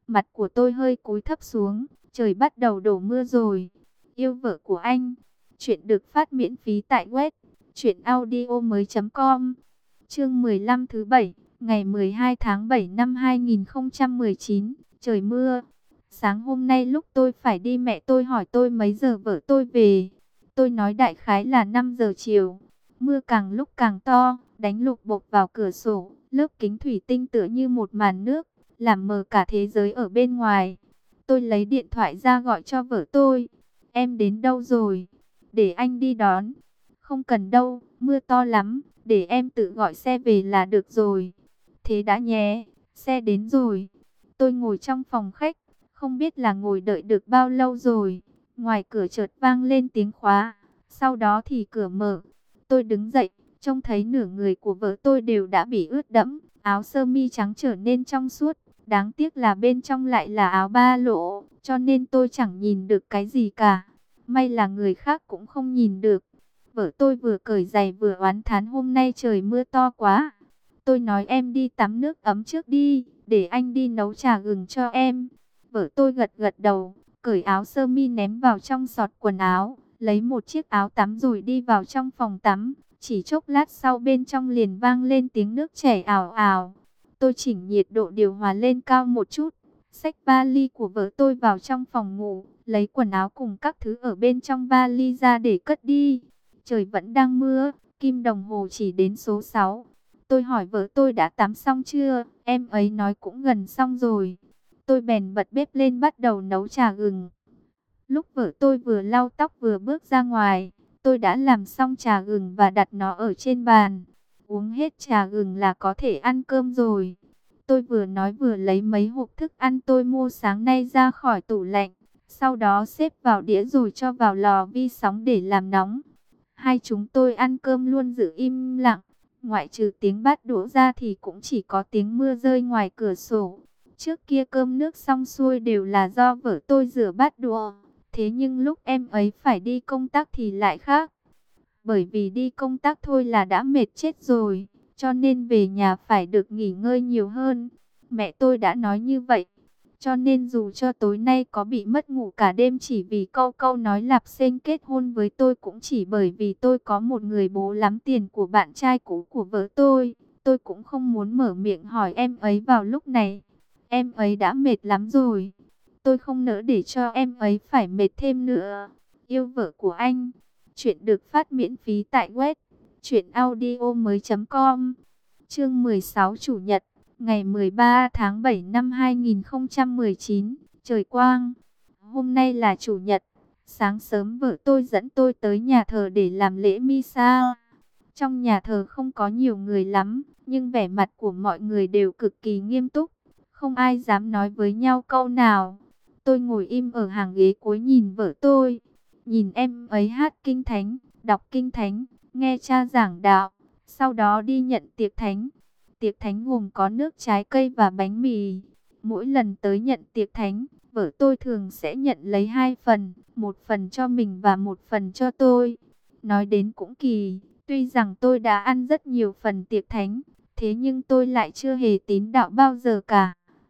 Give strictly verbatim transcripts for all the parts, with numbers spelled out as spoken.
Mặt của tôi hơi cúi thấp xuống, trời bắt đầu đổ mưa rồi. Yêu vợ của anh. Chuyện được phát miễn phí tại web truyện audio mới chấm com. Chương mười lăm thứ bảy, ngày mười hai tháng bảy năm hai nghìn không trăm mười chín, trời mưa. Sáng hôm nay lúc tôi phải đi mẹ tôi hỏi tôi mấy giờ vợ tôi về. Tôi nói đại khái là năm giờ chiều. Mưa càng lúc càng to, đánh lục bộp vào cửa sổ, lớp kính thủy tinh tựa như một màn nước, làm mờ cả thế giới ở bên ngoài. Tôi lấy điện thoại ra gọi cho vợ tôi. Em đến đâu rồi? Để anh đi đón. Không cần đâu, mưa to lắm, để em tự gọi xe về là được rồi. Thế đã nhé, xe đến rồi. Tôi ngồi trong phòng khách, không biết là ngồi đợi được bao lâu rồi. Ngoài cửa chợt vang lên tiếng khóa, sau đó thì cửa mở. Tôi đứng dậy, trông thấy nửa người của vợ tôi đều đã bị ướt đẫm, áo sơ mi trắng trở nên trong suốt. Đáng tiếc là bên trong lại là áo ba lỗ, cho nên tôi chẳng nhìn được cái gì cả. May là người khác cũng không nhìn được. Vợ tôi vừa cởi giày vừa oán thán hôm nay trời mưa to quá. Tôi nói em đi tắm nước ấm trước đi, để anh đi nấu trà gừng cho em. Vợ tôi gật gật đầu, cởi áo sơ mi ném vào trong xọt quần áo, lấy một chiếc áo tắm rồi đi vào trong phòng tắm. Chỉ chốc lát sau bên trong liền vang lên tiếng nước chảy ào ào. Tôi chỉnh nhiệt độ điều hòa lên cao một chút, xách vali của vợ tôi vào trong phòng ngủ, lấy quần áo cùng các thứ ở bên trong vali ra để cất đi. Trời vẫn đang mưa, kim đồng hồ chỉ đến số sáu. Tôi hỏi vợ tôi đã tắm xong chưa, em ấy nói cũng gần xong rồi. Tôi bèn bật bếp lên bắt đầu nấu trà gừng. Lúc vợ tôi vừa lau tóc vừa bước ra ngoài, tôi đã làm xong trà gừng và đặt nó ở trên bàn. Uống hết trà gừng là có thể ăn cơm rồi. Tôi vừa nói vừa lấy mấy hộp thức ăn tôi mua sáng nay ra khỏi tủ lạnh. Sau đó xếp vào đĩa rồi cho vào lò vi sóng để làm nóng. Hai chúng tôi ăn cơm luôn giữ im lặng. Ngoại trừ tiếng bát đũa ra thì cũng chỉ có tiếng mưa rơi ngoài cửa sổ. Trước kia cơm nước xong xuôi đều là do vợ tôi rửa bát đũa. Thế nhưng lúc em ấy phải đi công tác thì lại khác. Bởi vì đi công tác thôi là đã mệt chết rồi, cho nên về nhà phải được nghỉ ngơi nhiều hơn. Mẹ tôi đã nói như vậy. Cho nên dù cho tối nay có bị mất ngủ cả đêm chỉ vì câu câu nói lạp xên kết hôn với tôi, cũng chỉ bởi vì tôi có một người bố lắm tiền của bạn trai cũ của vợ tôi. Tôi cũng không muốn mở miệng hỏi em ấy vào lúc này. Em ấy đã mệt lắm rồi. Tôi không nỡ để cho em ấy phải mệt thêm nữa. Yêu vợ của anh. Chuyện được phát miễn phí tại web truyện audio mới chấm com. Chương mười sáu Chủ nhật, ngày mười ba tháng bảy năm hai nghìn không trăm mười chín, trời quang. Hôm nay là Chủ nhật. Sáng sớm vợ tôi dẫn tôi tới nhà thờ để làm lễ Misa. Trong nhà thờ không có nhiều người lắm, nhưng vẻ mặt của mọi người đều cực kỳ nghiêm túc. Không ai dám nói với nhau câu nào. Tôi ngồi im ở hàng ghế cuối nhìn vợ tôi. Nhìn em ấy hát kinh thánh, đọc kinh thánh, nghe cha giảng đạo, sau đó đi nhận tiệc thánh. Tiệc thánh gồm có nước trái cây và bánh mì. Mỗi lần tới nhận tiệc thánh, vợ tôi thường sẽ nhận lấy hai phần, một phần cho mình và một phần cho tôi. Nói đến cũng kỳ, tuy rằng tôi đã ăn rất nhiều phần tiệc thánh, thế nhưng tôi lại chưa hề tín đạo bao giờ cả.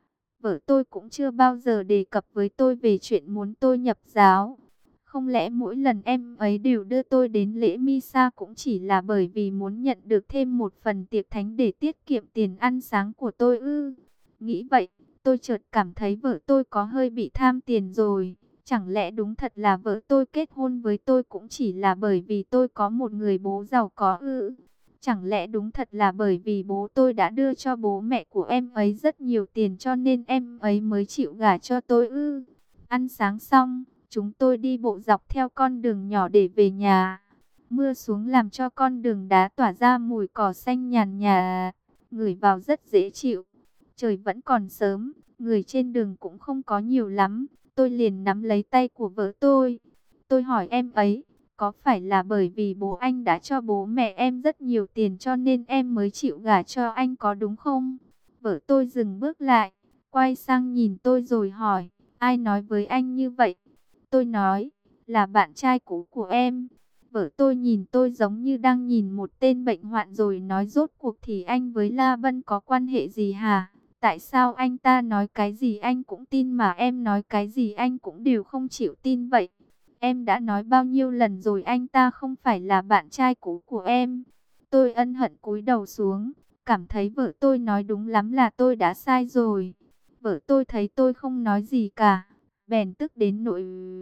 Vợ tôi cũng chưa bao giờ đề cập với tôi về chuyện muốn tôi nhập giáo. Không lẽ mỗi lần em ấy đều đưa tôi đến lễ Misa cũng chỉ là bởi vì muốn nhận được thêm một phần tiệc thánh để tiết kiệm tiền ăn sáng của tôi ư? Nghĩ vậy, tôi chợt cảm thấy vợ tôi có hơi bị tham tiền rồi. Chẳng lẽ đúng thật là vợ tôi kết hôn với tôi cũng chỉ là bởi vì tôi có một người bố giàu có ư? Chẳng lẽ đúng thật là bởi vì bố tôi đã đưa cho bố mẹ của em ấy rất nhiều tiền cho nên em ấy mới chịu gả cho tôi ư? Ăn sáng xong, chúng tôi đi bộ dọc theo con đường nhỏ để về nhà. Mưa xuống làm cho con đường đá tỏa ra mùi cỏ xanh nhàn nhạt, ngửi vào rất dễ chịu. Trời vẫn còn sớm, người trên đường cũng không có nhiều lắm. Tôi liền nắm lấy tay của vợ tôi. Tôi hỏi em ấy, có phải là bởi vì bố anh đã cho bố mẹ em rất nhiều tiền cho nên em mới chịu gả cho anh có đúng không? Vợ tôi dừng bước lại, quay sang nhìn tôi rồi hỏi, ai nói với anh như vậy? Tôi nói, là bạn trai cũ của em. Vợ tôi nhìn tôi giống như đang nhìn một tên bệnh hoạn rồi nói, rốt cuộc thì anh với La Vân có quan hệ gì hả? Tại sao anh ta nói cái gì anh cũng tin mà em nói cái gì anh cũng đều không chịu tin vậy? Em đã nói bao nhiêu lần rồi anh ta không phải là bạn trai cũ của em. Tôi ân hận cúi đầu xuống, cảm thấy vợ tôi nói đúng lắm là tôi đã sai rồi. Vợ tôi thấy tôi không nói gì cả, bèn tức đến nỗi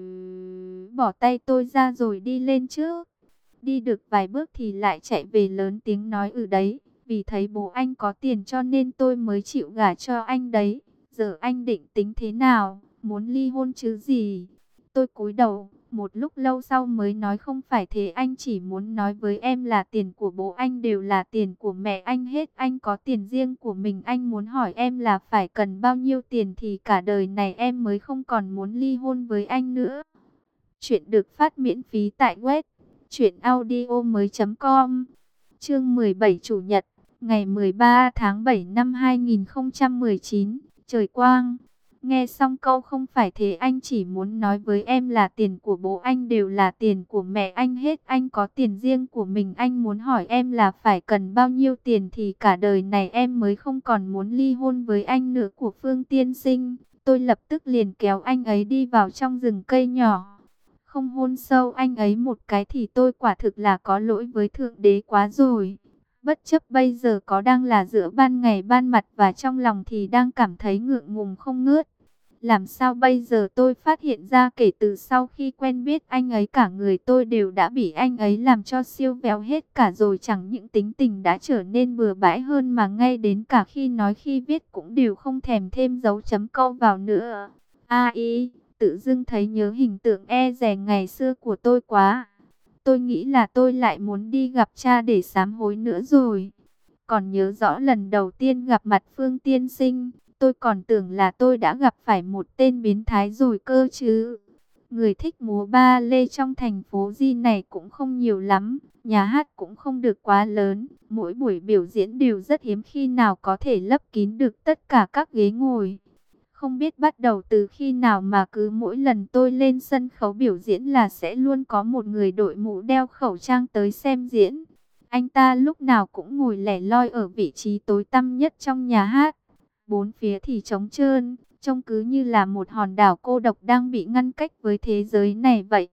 bỏ tay tôi ra rồi đi lên trước. Đi được vài bước thì lại chạy về lớn tiếng nói ừ đấy, vì thấy bố anh có tiền cho nên tôi mới chịu gả cho anh đấy. Giờ anh định tính thế nào, muốn ly hôn chứ gì? Tôi cúi đầu, một lúc lâu sau mới nói không phải thế, anh chỉ muốn nói với em là tiền của bố anh đều là tiền của mẹ anh hết. Anh có tiền riêng của mình, anh muốn hỏi em là phải cần bao nhiêu tiền thì cả đời này em mới không còn muốn ly hôn với anh nữa. Chuyện được phát miễn phí tại web truyện audio mới chấm com. Chương mười bảy Chủ nhật, ngày mười ba tháng bảy năm hai nghìn không trăm mười chín, trời quang. Nghe xong câu không phải thế anh chỉ muốn nói với em là tiền của bố anh đều là tiền của mẹ anh hết. Anh có tiền riêng của mình, anh muốn hỏi em là phải cần bao nhiêu tiền thì cả đời này em mới không còn muốn ly hôn với anh nữa của Phương tiên sinh. Tôi lập tức liền kéo anh ấy đi vào trong rừng cây nhỏ. Không hôn sâu anh ấy một cái thì tôi quả thực là có lỗi với Thượng Đế quá rồi. Bất chấp bây giờ có đang là giữa ban ngày ban mặt và trong lòng thì đang cảm thấy ngượng ngùng không ngớt. Làm sao bây giờ tôi phát hiện ra kể từ sau khi quen biết anh ấy cả người tôi đều đã bị anh ấy làm cho siêu véo hết cả rồi. Chẳng những tính tình đã trở nên bừa bãi hơn mà ngay đến cả khi nói khi viết cũng đều không thèm thêm dấu chấm câu vào nữa. Ai, tự dưng thấy nhớ hình tượng e dè ngày xưa của tôi quá. Tôi nghĩ là tôi lại muốn đi gặp cha để sám hối nữa rồi. Còn nhớ rõ lần đầu tiên gặp mặt Phương tiên sinh, tôi còn tưởng là tôi đã gặp phải một tên biến thái rồi cơ chứ. Người thích múa ba lê trong thành phố Di này cũng không nhiều lắm, nhà hát cũng không được quá lớn, mỗi buổi biểu diễn đều rất hiếm khi nào có thể lấp kín được tất cả các ghế ngồi. Không biết bắt đầu từ khi nào mà cứ mỗi lần tôi lên sân khấu biểu diễn là sẽ luôn có một người đội mũ đeo khẩu trang tới xem diễn. Anh ta lúc nào cũng ngồi lẻ loi ở vị trí tối tăm nhất trong nhà hát. Bốn phía thì trống trơn, trông cứ như là một hòn đảo cô độc đang bị ngăn cách với thế giới này vậy.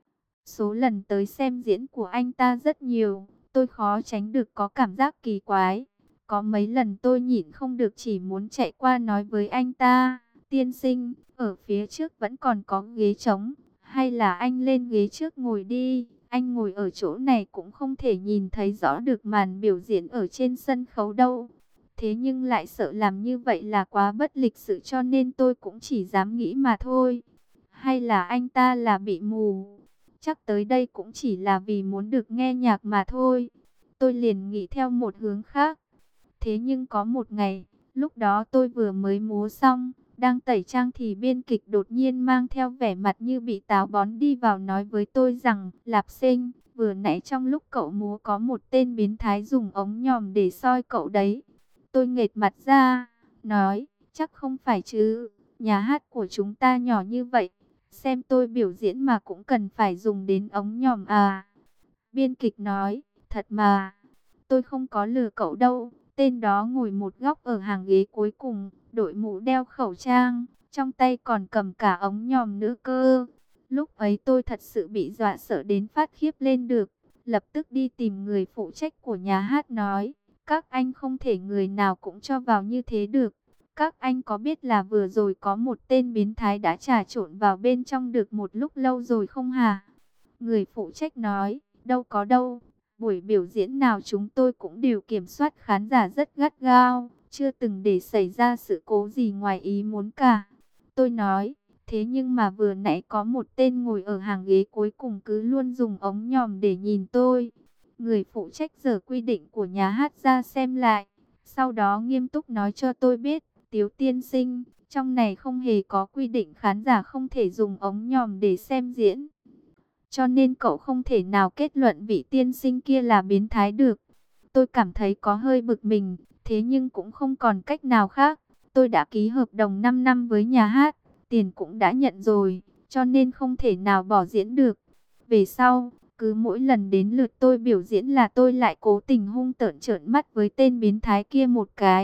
Số lần tới xem diễn của anh ta rất nhiều, tôi khó tránh được có cảm giác kỳ quái. Có mấy lần tôi nhịn không được chỉ muốn chạy qua nói với anh ta, tiên sinh, ở phía trước vẫn còn có ghế trống, hay là anh lên ghế trước ngồi đi, anh ngồi ở chỗ này cũng không thể nhìn thấy rõ được màn biểu diễn ở trên sân khấu đâu. Thế nhưng lại sợ làm như vậy là quá bất lịch sự cho nên tôi cũng chỉ dám nghĩ mà thôi. Hay là anh ta là bị mù, chắc tới đây cũng chỉ là vì muốn được nghe nhạc mà thôi. Tôi liền nghĩ theo một hướng khác. Thế nhưng có một ngày, lúc đó tôi vừa mới múa xong, đang tẩy trang thì biên kịch đột nhiên mang theo vẻ mặt như bị táo bón đi vào nói với tôi rằng, Lạp Sinh, vừa nãy trong lúc cậu múa có một tên biến thái dùng ống nhòm để soi cậu đấy. Tôi nghệt mặt ra, nói, chắc không phải chứ, nhà hát của chúng ta nhỏ như vậy, xem tôi biểu diễn mà cũng cần phải dùng đến ống nhòm à. Biên kịch nói, thật mà, tôi không có lừa cậu đâu. Tên đó ngồi một góc ở hàng ghế cuối cùng, đội mũ đeo khẩu trang, trong tay còn cầm cả ống nhòm nữa cơ. Lúc ấy tôi thật sự bị dọa sợ đến phát khiếp lên được, lập tức đi tìm người phụ trách của nhà hát nói, các anh không thể người nào cũng cho vào như thế được. Các anh có biết là vừa rồi có một tên biến thái đã trà trộn vào bên trong được một lúc lâu rồi không hả? Người phụ trách nói, đâu có đâu. Buổi biểu diễn nào chúng tôi cũng đều kiểm soát khán giả rất gắt gao, chưa từng để xảy ra sự cố gì ngoài ý muốn cả. Tôi nói, thế nhưng mà vừa nãy có một tên ngồi ở hàng ghế cuối cùng cứ luôn dùng ống nhòm để nhìn tôi. Người phụ trách giở quy định của nhà hát ra xem lại, sau đó nghiêm túc nói cho tôi biết, Tiếu tiên sinh, trong này không hề có quy định khán giả không thể dùng ống nhòm để xem diễn. Cho nên cậu không thể nào kết luận vị tiên sinh kia là biến thái được. Tôi cảm thấy có hơi bực mình, thế nhưng cũng không còn cách nào khác. Tôi đã ký hợp đồng năm năm với nhà hát, tiền cũng đã nhận rồi, cho nên không thể nào bỏ diễn được. Về sau, cứ mỗi lần đến lượt tôi biểu diễn là tôi lại cố tình hung tợn trợn mắt với tên biến thái kia một cái.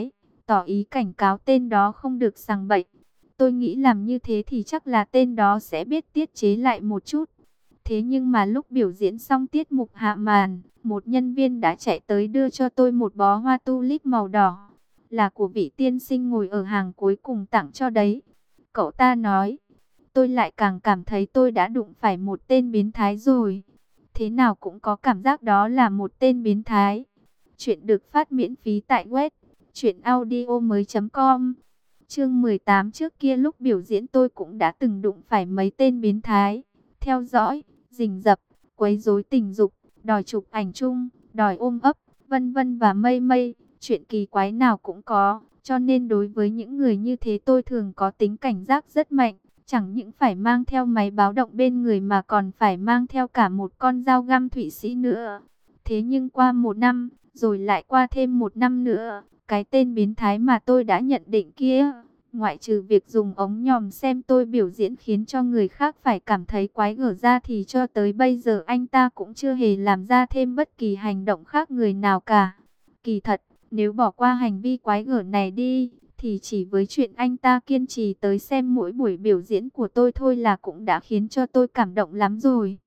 tỏ ý cảnh cáo tên đó không được sằng bậy. Tôi nghĩ làm như thế thì chắc là tên đó sẽ biết tiết chế lại một chút. Thế nhưng mà lúc biểu diễn xong tiết mục hạ màn, một nhân viên đã chạy tới đưa cho tôi một bó hoa tulip màu đỏ. Là của vị tiên sinh ngồi ở hàng cuối cùng tặng cho đấy. Cậu ta nói, tôi lại càng cảm thấy tôi đã đụng phải một tên biến thái rồi. Thế nào cũng có cảm giác đó là một tên biến thái. Chuyện được phát miễn phí tại web truyện audio mới chấm com. Chương mười tám, trước kia lúc biểu diễn tôi cũng đã từng đụng phải mấy tên biến thái. Theo dõi, rình rập, quấy rối tình dục, đòi chụp ảnh chung, đòi ôm ấp, vân vân và mây mây. Chuyện kỳ quái nào cũng có. Cho nên đối với những người như thế tôi thường có tính cảnh giác rất mạnh. Chẳng những phải mang theo máy báo động bên người mà còn phải mang theo cả một con dao găm Thụy Sĩ nữa. Thế nhưng qua một năm, rồi lại qua thêm một năm nữa, cái tên biến thái mà tôi đã nhận định kia, ngoại trừ việc dùng ống nhòm xem tôi biểu diễn khiến cho người khác phải cảm thấy quái gở ra thì cho tới bây giờ anh ta cũng chưa hề làm ra thêm bất kỳ hành động khác người nào cả. Kỳ thật, nếu bỏ qua hành vi quái gở này đi, thì chỉ với chuyện anh ta kiên trì tới xem mỗi buổi biểu diễn của tôi thôi là cũng đã khiến cho tôi cảm động lắm rồi.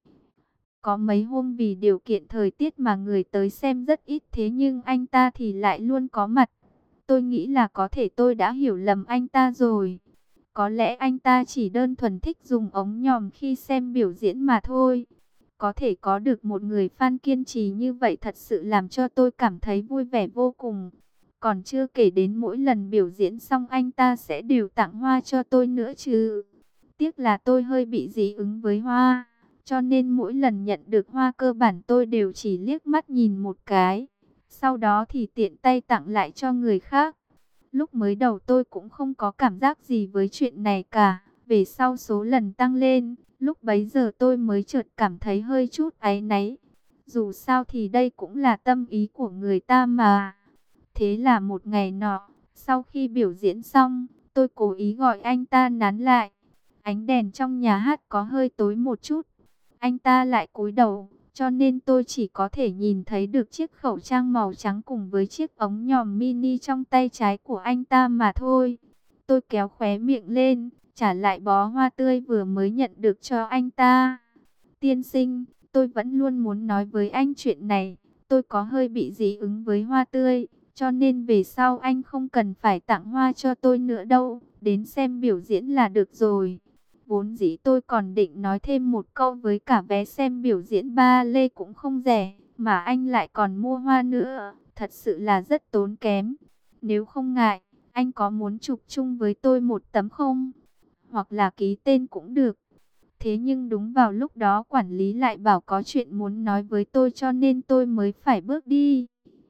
Có mấy hôm vì điều kiện thời tiết mà người tới xem rất ít, thế nhưng anh ta thì lại luôn có mặt. Tôi nghĩ là có thể tôi đã hiểu lầm anh ta rồi. Có lẽ anh ta chỉ đơn thuần thích dùng ống nhòm khi xem biểu diễn mà thôi. Có thể có được một người fan kiên trì như vậy thật sự làm cho tôi cảm thấy vui vẻ vô cùng. Còn chưa kể đến mỗi lần biểu diễn xong anh ta sẽ đều tặng hoa cho tôi nữa chứ. Tiếc là tôi hơi bị dị ứng với hoa, cho nên mỗi lần nhận được hoa cơ bản tôi đều chỉ liếc mắt nhìn một cái. Sau đó thì tiện tay tặng lại cho người khác. Lúc mới đầu tôi cũng không có cảm giác gì với chuyện này cả. Về sau số lần tăng lên, lúc bấy giờ tôi mới chợt cảm thấy hơi chút áy náy. Dù sao thì đây cũng là tâm ý của người ta mà. Thế là một ngày nọ, sau khi biểu diễn xong, tôi cố ý gọi anh ta nán lại. Ánh đèn trong nhà hát có hơi tối một chút. Anh ta lại cúi đầu, cho nên tôi chỉ có thể nhìn thấy được chiếc khẩu trang màu trắng cùng với chiếc ống nhòm mini trong tay trái của anh ta mà thôi. Tôi kéo khóe miệng lên, trả lại bó hoa tươi vừa mới nhận được cho anh ta. Tiên sinh, tôi vẫn luôn muốn nói với anh chuyện này. Tôi có hơi bị dị ứng với hoa tươi, cho nên về sau anh không cần phải tặng hoa cho tôi nữa đâu. Đến xem biểu diễn là được rồi. Vốn dĩ tôi còn định nói thêm một câu với cả vé xem biểu diễn ba lê cũng không rẻ, mà anh lại còn mua hoa nữa, thật sự là rất tốn kém. Nếu không ngại, anh có muốn chụp chung với tôi một tấm không? Hoặc là ký tên cũng được. Thế nhưng đúng vào lúc đó quản lý lại bảo có chuyện muốn nói với tôi cho nên tôi mới phải bước đi.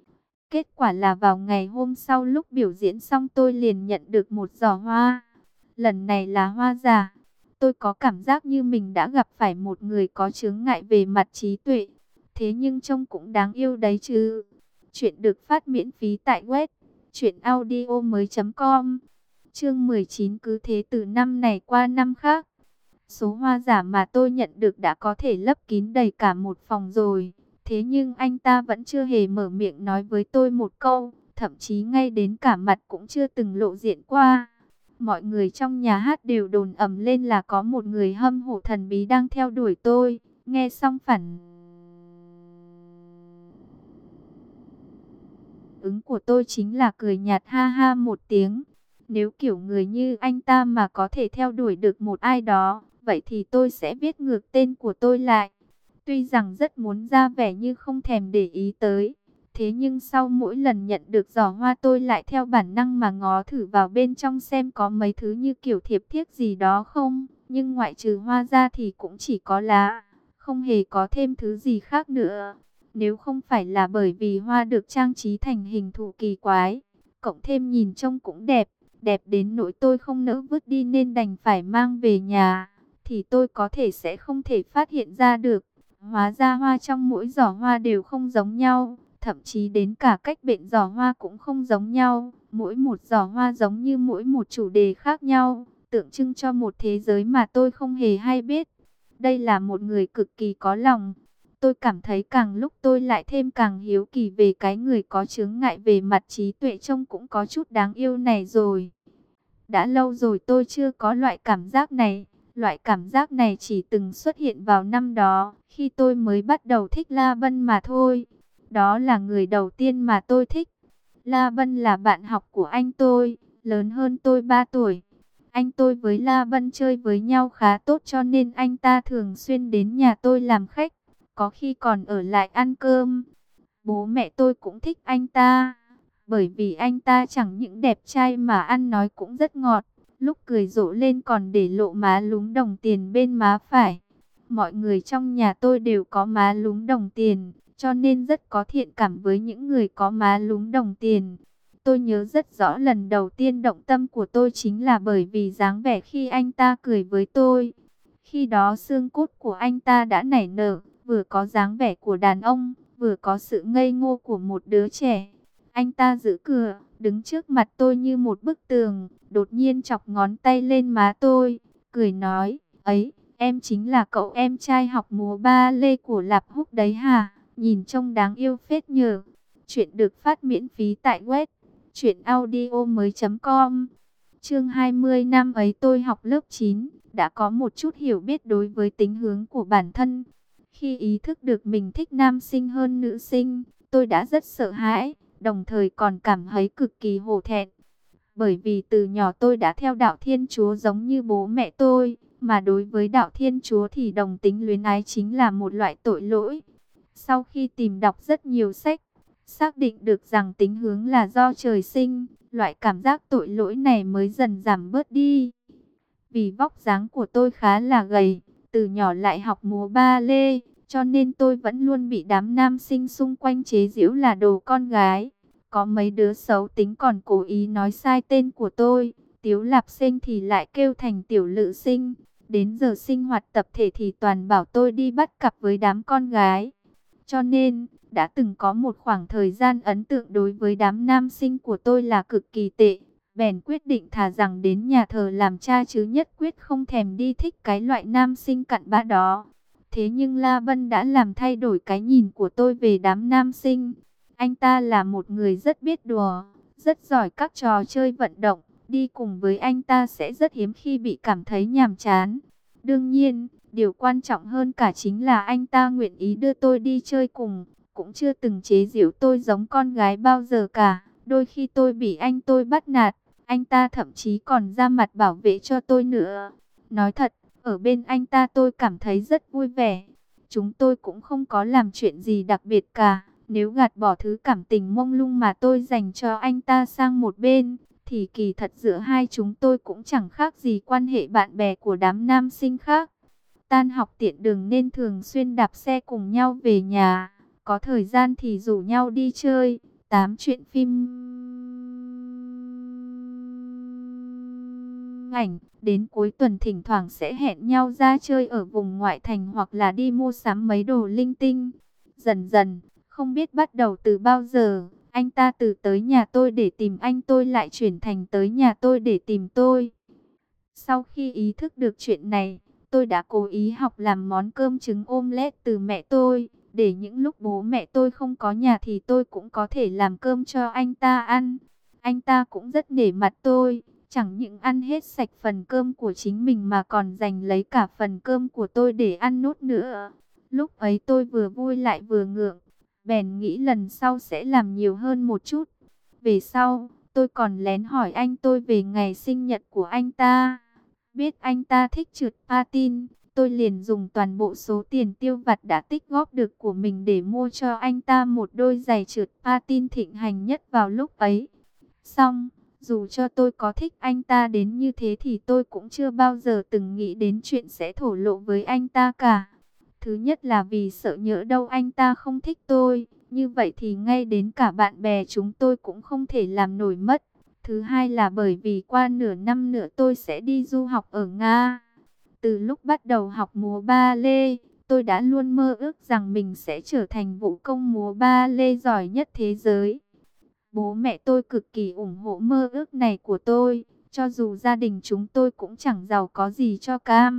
Kết quả là vào ngày hôm sau lúc biểu diễn xong tôi liền nhận được một giỏ hoa. Lần này là hoa giả. Tôi có cảm giác như mình đã gặp phải một người có chướng ngại về mặt trí tuệ. Thế nhưng trông cũng đáng yêu đấy chứ. Chuyện được phát miễn phí tại web truyện audio mới chấm com. Chương mười chín, cứ thế từ năm này qua năm khác. Số hoa giả mà tôi nhận được đã có thể lấp kín đầy cả một phòng rồi. Thế nhưng anh ta vẫn chưa hề mở miệng nói với tôi một câu. Thậm chí ngay đến cả mặt cũng chưa từng lộ diện qua. Mọi người trong nhà hát đều đồn ầm lên là có một người hâm mộ thần bí đang theo đuổi tôi. Nghe xong phản ứng của tôi chính là cười nhạt ha ha một tiếng. Nếu kiểu người như anh ta mà có thể theo đuổi được một ai đó, vậy thì tôi sẽ viết ngược tên của tôi lại. Tuy rằng rất muốn ra vẻ như không thèm để ý tới. Thế nhưng sau mỗi lần nhận được giỏ hoa tôi lại theo bản năng mà ngó thử vào bên trong xem có mấy thứ như kiểu thiệp thiếc gì đó không. Nhưng ngoại trừ hoa ra thì cũng chỉ có lá, không hề có thêm thứ gì khác nữa. Nếu không phải là bởi vì hoa được trang trí thành hình thù kỳ quái, cộng thêm nhìn trông cũng đẹp, đẹp đến nỗi tôi không nỡ vứt đi nên đành phải mang về nhà, thì tôi có thể sẽ không thể phát hiện ra được. Hóa ra hoa trong mỗi giỏ hoa đều không giống nhau. Thậm chí đến cả cách bệnh giỏ hoa cũng không giống nhau. Mỗi một giỏ hoa giống như mỗi một chủ đề khác nhau, tượng trưng cho một thế giới mà tôi không hề hay biết. Đây là một người cực kỳ có lòng. Tôi cảm thấy càng lúc tôi lại thêm càng hiếu kỳ về cái người có chướng ngại về mặt trí tuệ trông cũng có chút đáng yêu này rồi. Đã lâu rồi tôi chưa có loại cảm giác này. Loại cảm giác này chỉ từng xuất hiện vào năm đó, khi tôi mới bắt đầu thích La Vân mà thôi. Đó là người đầu tiên mà tôi thích. La Vân là bạn học của anh tôi, lớn hơn tôi ba tuổi. Anh tôi với La Vân chơi với nhau khá tốt cho nên anh ta thường xuyên đến nhà tôi làm khách, có khi còn ở lại ăn cơm. Bố mẹ tôi cũng thích anh ta, bởi vì anh ta chẳng những đẹp trai mà ăn nói cũng rất ngọt. Lúc cười rộ lên còn để lộ má lúm đồng tiền bên má phải. Mọi người trong nhà tôi đều có má lúm đồng tiền, cho nên rất có thiện cảm với những người có má lúm đồng tiền. Tôi nhớ rất rõ lần đầu tiên động tâm của tôi chính là bởi vì dáng vẻ khi anh ta cười với tôi. Khi đó xương cốt của anh ta đã nảy nở, vừa có dáng vẻ của đàn ông, vừa có sự ngây ngô của một đứa trẻ. Anh ta giữ cửa, đứng trước mặt tôi như một bức tường, đột nhiên chọc ngón tay lên má tôi, cười nói, ấy, em chính là cậu em trai học múa ba lê của Lạp Húc đấy hả? Nhìn trông đáng yêu phết nhờ. Chuyện được phát miễn phí tại web truyện audio mới chấm com. Chương hai mươi năm ấy tôi học lớp chín, đã có một chút hiểu biết đối với tính hướng của bản thân. Khi ý thức được mình thích nam sinh hơn nữ sinh, tôi đã rất sợ hãi, đồng thời còn cảm thấy cực kỳ hổ thẹn. Bởi vì từ nhỏ tôi đã theo đạo Thiên Chúa giống như bố mẹ tôi, mà đối với đạo Thiên Chúa thì đồng tính luyến ái chính là một loại tội lỗi. Sau khi tìm đọc rất nhiều sách, xác định được rằng tính hướng là do trời sinh, loại cảm giác tội lỗi này mới dần giảm bớt đi. Vì vóc dáng của tôi khá là gầy, từ nhỏ lại học múa ba lê, cho nên tôi vẫn luôn bị đám nam sinh xung quanh chế giễu là đồ con gái. Có mấy đứa xấu tính còn cố ý nói sai tên của tôi, Tiếu Lạp Sinh thì lại kêu thành Tiểu Lự Sinh. Đến giờ sinh hoạt tập thể thì toàn bảo tôi đi bắt cặp với đám con gái. Cho nên, đã từng có một khoảng thời gian ấn tượng đối với đám nam sinh của tôi là cực kỳ tệ. Bèn quyết định thà rằng đến nhà thờ làm cha chứ nhất quyết không thèm đi thích cái loại nam sinh cặn bã đó. Thế nhưng La Vân đã làm thay đổi cái nhìn của tôi về đám nam sinh. Anh ta là một người rất biết đùa, rất giỏi các trò chơi vận động. Đi cùng với anh ta sẽ rất hiếm khi bị cảm thấy nhàm chán. Đương nhiên, điều quan trọng hơn cả chính là anh ta nguyện ý đưa tôi đi chơi cùng. Cũng chưa từng chế giễu tôi giống con gái bao giờ cả. Đôi khi tôi bị anh tôi bắt nạt, anh ta thậm chí còn ra mặt bảo vệ cho tôi nữa. Nói thật, ở bên anh ta tôi cảm thấy rất vui vẻ. Chúng tôi cũng không có làm chuyện gì đặc biệt cả. Nếu gạt bỏ thứ cảm tình mông lung mà tôi dành cho anh ta sang một bên, thì kỳ thật giữa hai chúng tôi cũng chẳng khác gì quan hệ bạn bè của đám nam sinh khác. Tan học tiện đường nên thường xuyên đạp xe cùng nhau về nhà. Có thời gian thì rủ nhau đi chơi, tám chuyện phim ảnh. Đến cuối tuần thỉnh thoảng sẽ hẹn nhau ra chơi ở vùng ngoại thành hoặc là đi mua sắm mấy đồ linh tinh. Dần dần, không biết bắt đầu từ bao giờ, anh ta từ tới nhà tôi để tìm anh tôi lại chuyển thành tới nhà tôi để tìm tôi. Sau khi ý thức được chuyện này, tôi đã cố ý học làm món cơm trứng omelette từ mẹ tôi. Để những lúc bố mẹ tôi không có nhà thì tôi cũng có thể làm cơm cho anh ta ăn. Anh ta cũng rất nể mặt tôi, chẳng những ăn hết sạch phần cơm của chính mình mà còn giành lấy cả phần cơm của tôi để ăn nốt nữa. Lúc ấy tôi vừa vui lại vừa ngượng, bèn nghĩ lần sau sẽ làm nhiều hơn một chút. Về sau, tôi còn lén hỏi anh tôi về ngày sinh nhật của anh ta. Biết anh ta thích trượt patin, tôi liền dùng toàn bộ số tiền tiêu vặt đã tích góp được của mình để mua cho anh ta một đôi giày trượt patin thịnh hành nhất vào lúc ấy. Xong, dù cho tôi có thích anh ta đến như thế thì tôi cũng chưa bao giờ từng nghĩ đến chuyện sẽ thổ lộ với anh ta cả. Thứ nhất là vì sợ nhỡ đâu anh ta không thích tôi, như vậy thì ngay đến cả bạn bè chúng tôi cũng không thể làm nổi mất. Thứ hai là bởi vì qua nửa năm nữa tôi sẽ đi du học ở Nga. Từ lúc bắt đầu học múa ba lê, tôi đã luôn mơ ước rằng mình sẽ trở thành vũ công múa ba lê giỏi nhất thế giới. Bố mẹ tôi cực kỳ ủng hộ mơ ước này của tôi, cho dù gia đình chúng tôi cũng chẳng giàu có gì cho cam.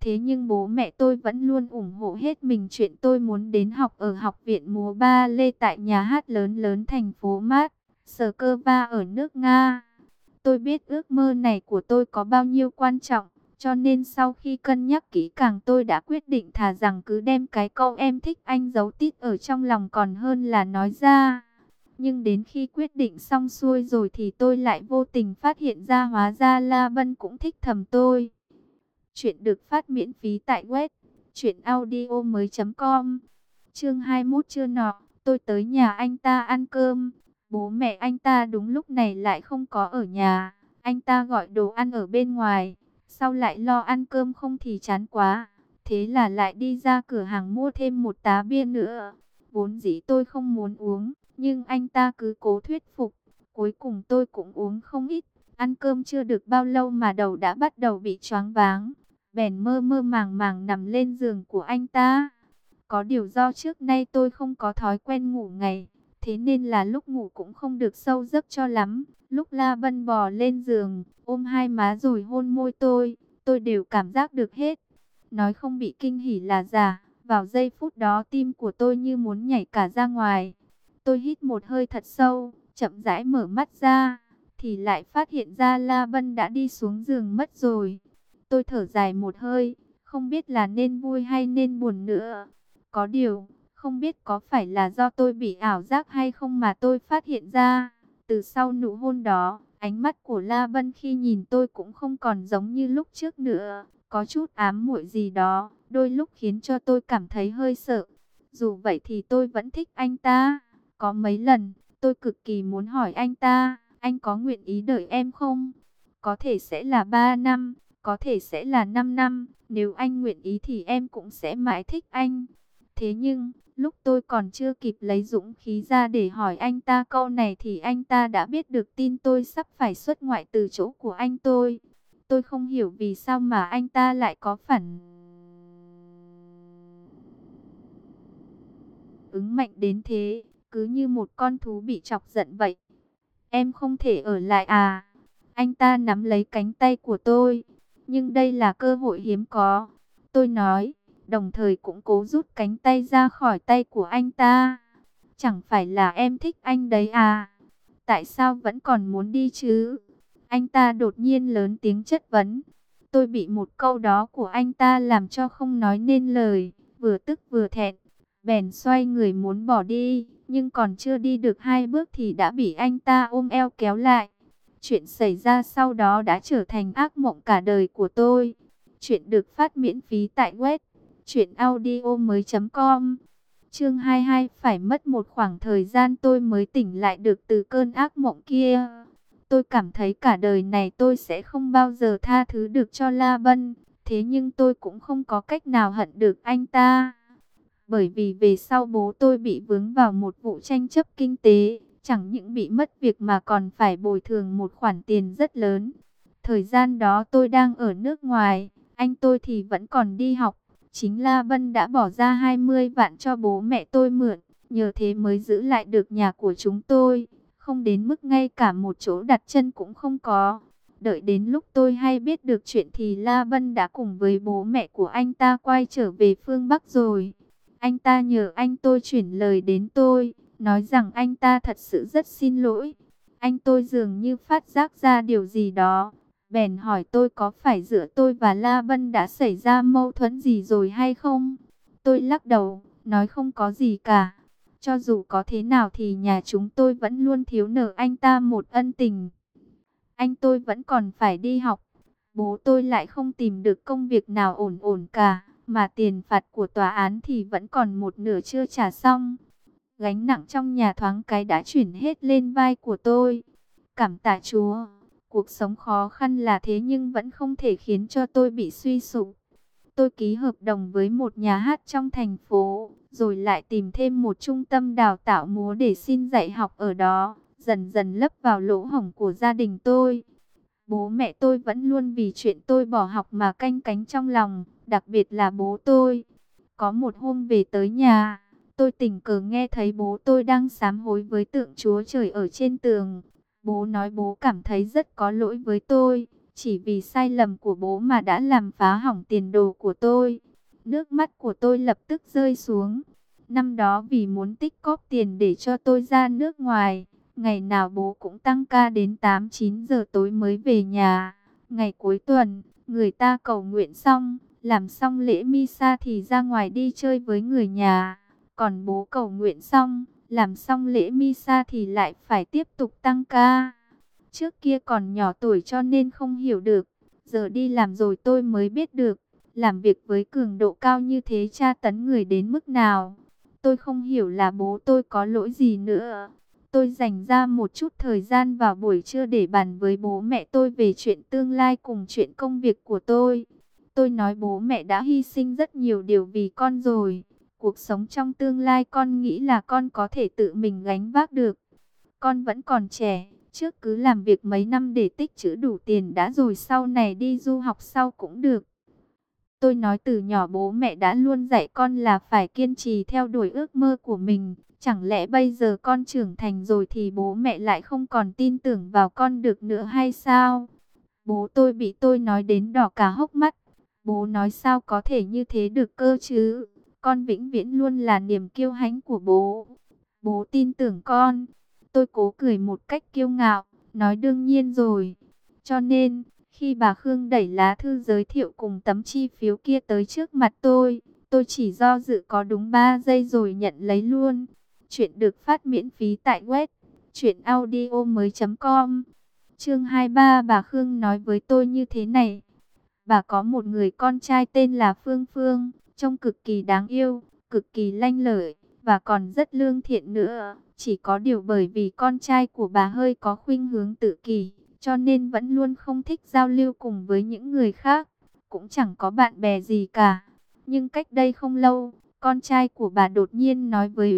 Thế nhưng bố mẹ tôi vẫn luôn ủng hộ hết mình chuyện tôi muốn đến học ở học viện múa ba lê tại nhà hát lớn lớn thành phố Mát, Sở Cơ Va ở nước Nga. Tôi biết ước mơ này của tôi có bao nhiêu quan trọng, cho nên sau khi cân nhắc kỹ càng tôi đã quyết định thà rằng cứ đem cái câu em thích anh giấu tít ở trong lòng còn hơn là nói ra. Nhưng đến khi quyết định xong xuôi rồi thì tôi lại vô tình phát hiện ra hóa ra La Vân cũng thích thầm tôi. Chuyện được phát miễn phí tại web truyệnaudiomoi chấm com. Chương hai mươi mốt trưa nọ, tôi tới nhà anh ta ăn cơm. Bố mẹ anh ta đúng lúc này lại không có ở nhà. Anh ta gọi đồ ăn ở bên ngoài, sau lại lo ăn cơm không thì chán quá. Thế là lại đi ra cửa hàng mua thêm một tá bia nữa. Vốn dĩ tôi không muốn uống, nhưng anh ta cứ cố thuyết phục. Cuối cùng tôi cũng uống không ít. Ăn cơm chưa được bao lâu mà đầu đã bắt đầu bị choáng váng. Bèn mơ mơ màng màng nằm lên giường của anh ta. Có điều do trước nay tôi không có thói quen ngủ ngày, thế nên là lúc ngủ cũng không được sâu giấc cho lắm. Lúc La Vân bò lên giường, ôm hai má rồi hôn môi tôi, tôi đều cảm giác được hết. Nói không bị kinh hỉ là giả, vào giây phút đó tim của tôi như muốn nhảy cả ra ngoài. Tôi hít một hơi thật sâu, chậm rãi mở mắt ra, thì lại phát hiện ra La Vân đã đi xuống giường mất rồi. Tôi thở dài một hơi, không biết là nên vui hay nên buồn nữa. Có điều, không biết có phải là do tôi bị ảo giác hay không mà tôi phát hiện ra. Từ sau nụ hôn đó, ánh mắt của La Vân khi nhìn tôi cũng không còn giống như lúc trước nữa. Có chút ám muội gì đó, đôi lúc khiến cho tôi cảm thấy hơi sợ. Dù vậy thì tôi vẫn thích anh ta. Có mấy lần, tôi cực kỳ muốn hỏi anh ta, anh có nguyện ý đợi em không? Có thể sẽ là ba năm, có thể sẽ là năm năm, nếu anh nguyện ý thì em cũng sẽ mãi thích anh. Thế nhưng, lúc tôi còn chưa kịp lấy dũng khí ra để hỏi anh ta câu này thì anh ta đã biết được tin tôi sắp phải xuất ngoại từ chỗ của anh tôi. Tôi không hiểu vì sao mà anh ta lại có phản ứng mạnh đến thế, cứ như một con thú bị chọc giận vậy. Em không thể ở lại à? Anh ta nắm lấy cánh tay của tôi, nhưng đây là cơ hội hiếm có. Tôi nói, đồng thời cũng cố rút cánh tay ra khỏi tay của anh ta. Chẳng phải là em thích anh đấy à? Tại sao vẫn còn muốn đi chứ? Anh ta đột nhiên lớn tiếng chất vấn. Tôi bị một câu đó của anh ta làm cho không nói nên lời, vừa tức vừa thẹn. Bèn xoay người muốn bỏ đi, nhưng còn chưa đi được hai bước thì đã bị anh ta ôm eo kéo lại. Chuyện xảy ra sau đó đã trở thành ác mộng cả đời của tôi. Chuyện được phát miễn phí tại web truyệnaudiomoi chấm com. Chương hai mươi hai, phải mất một khoảng thời gian tôi mới tỉnh lại được từ cơn ác mộng kia. Tôi cảm thấy cả đời này tôi sẽ không bao giờ tha thứ được cho La Vân. Thế nhưng tôi cũng không có cách nào hận được anh ta. Bởi vì về sau bố tôi bị vướng vào một vụ tranh chấp kinh tế. Chẳng những bị mất việc mà còn phải bồi thường một khoản tiền rất lớn. Thời gian đó tôi đang ở nước ngoài, anh tôi thì vẫn còn đi học. Chính La Vân đã bỏ ra hai mươi vạn cho bố mẹ tôi mượn, nhờ thế mới giữ lại được nhà của chúng tôi. Không đến mức ngay cả một chỗ đặt chân cũng không có. Đợi đến lúc tôi hay biết được chuyện thì La Vân đã cùng với bố mẹ của anh ta quay trở về phương Bắc rồi. Anh ta nhờ anh tôi chuyển lời đến tôi, nói rằng anh ta thật sự rất xin lỗi. Anh tôi dường như phát giác ra điều gì đó, bèn hỏi tôi có phải giữa tôi và La Vân đã xảy ra mâu thuẫn gì rồi hay không. Tôi lắc đầu, nói không có gì cả. Cho dù có thế nào thì nhà chúng tôi vẫn luôn thiếu nợ anh ta một ân tình. Anh tôi vẫn còn phải đi học. Bố tôi lại không tìm được công việc nào ổn ổn cả. Mà tiền phạt của tòa án thì vẫn còn một nửa chưa trả xong. Gánh nặng trong nhà thoáng cái đã chuyển hết lên vai của tôi. Cảm tạ Chúa. Cuộc sống khó khăn là thế nhưng vẫn không thể khiến cho tôi bị suy sụp. Tôi ký hợp đồng với một nhà hát trong thành phố, rồi lại tìm thêm một trung tâm đào tạo múa để xin dạy học ở đó, dần dần lấp vào lỗ hổng của gia đình tôi. Bố mẹ tôi vẫn luôn vì chuyện tôi bỏ học mà canh cánh trong lòng, đặc biệt là bố tôi. Có một hôm về tới nhà, tôi tình cờ nghe thấy bố tôi đang sám hối với tượng Chúa Trời ở trên tường. Bố nói bố cảm thấy rất có lỗi với tôi, chỉ vì sai lầm của bố mà đã làm phá hỏng tiền đồ của tôi. Nước mắt của tôi lập tức rơi xuống. Năm đó vì muốn tích cóp tiền để cho tôi ra nước ngoài, ngày nào bố cũng tăng ca đến tám chín giờ tối mới về nhà. Ngày cuối tuần, người ta cầu nguyện xong, làm xong lễ misa thì ra ngoài đi chơi với người nhà. Còn bố cầu nguyện xong, làm xong lễ misa thì lại phải tiếp tục tăng ca. Trước kia còn nhỏ tuổi cho nên không hiểu được. Giờ đi làm rồi tôi mới biết được. Làm việc với cường độ cao như thế tra tấn người đến mức nào. Tôi không hiểu là bố tôi có lỗi gì nữa. Tôi dành ra một chút thời gian vào buổi trưa để bàn với bố mẹ tôi về chuyện tương lai cùng chuyện công việc của tôi. Tôi nói bố mẹ đã hy sinh rất nhiều điều vì con rồi. Cuộc sống trong tương lai con nghĩ là con có thể tự mình gánh vác được. Con vẫn còn trẻ, trước cứ làm việc mấy năm để tích trữ đủ tiền đã rồi sau này đi du học sau cũng được. Tôi nói từ nhỏ bố mẹ đã luôn dạy con là phải kiên trì theo đuổi ước mơ của mình. Chẳng lẽ bây giờ con trưởng thành rồi thì bố mẹ lại không còn tin tưởng vào con được nữa hay sao? Bố tôi bị tôi nói đến đỏ cả hốc mắt. Bố nói sao có thể như thế được cơ chứ? Con vĩnh viễn luôn là niềm kiêu hãnh của bố. Bố tin tưởng con. Tôi cố cười một cách kiêu ngạo, nói đương nhiên rồi. Cho nên, khi bà Khương đẩy lá thư giới thiệu cùng tấm chi phiếu kia tới trước mặt tôi, tôi chỉ do dự có đúng ba giây rồi nhận lấy luôn. Chuyện được phát miễn phí tại web truyện audio mới chấm com. Chương hai mươi ba, bà Khương nói với tôi như thế này. Bà có một người con trai tên là Phương Phương, trông cực kỳ đáng yêu, cực kỳ lanh lợi, và còn rất lương thiện nữa. Chỉ có điều bởi vì con trai của bà hơi có khuynh hướng tự kỷ, cho nên vẫn luôn không thích giao lưu cùng với những người khác, cũng chẳng có bạn bè gì cả. Nhưng cách đây không lâu, con trai của bà đột nhiên nói với